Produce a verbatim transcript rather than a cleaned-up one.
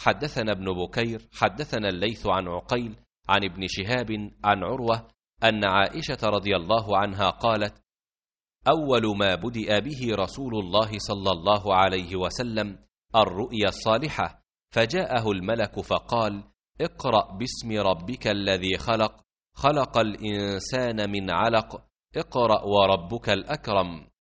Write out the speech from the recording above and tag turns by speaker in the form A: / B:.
A: حدثنا ابن بكير حدثنا الليث عن عقيل عن ابن شهاب عن عروة أن عائشة رضي الله عنها قالت: أول ما بدأ به رسول الله صلى الله عليه وسلم الرؤيا الصالحة، فجاءه الملك فقال: اقرأ باسم ربك الذي خلق، خلق الإنسان من علق، اقرأ وربك الأكرم.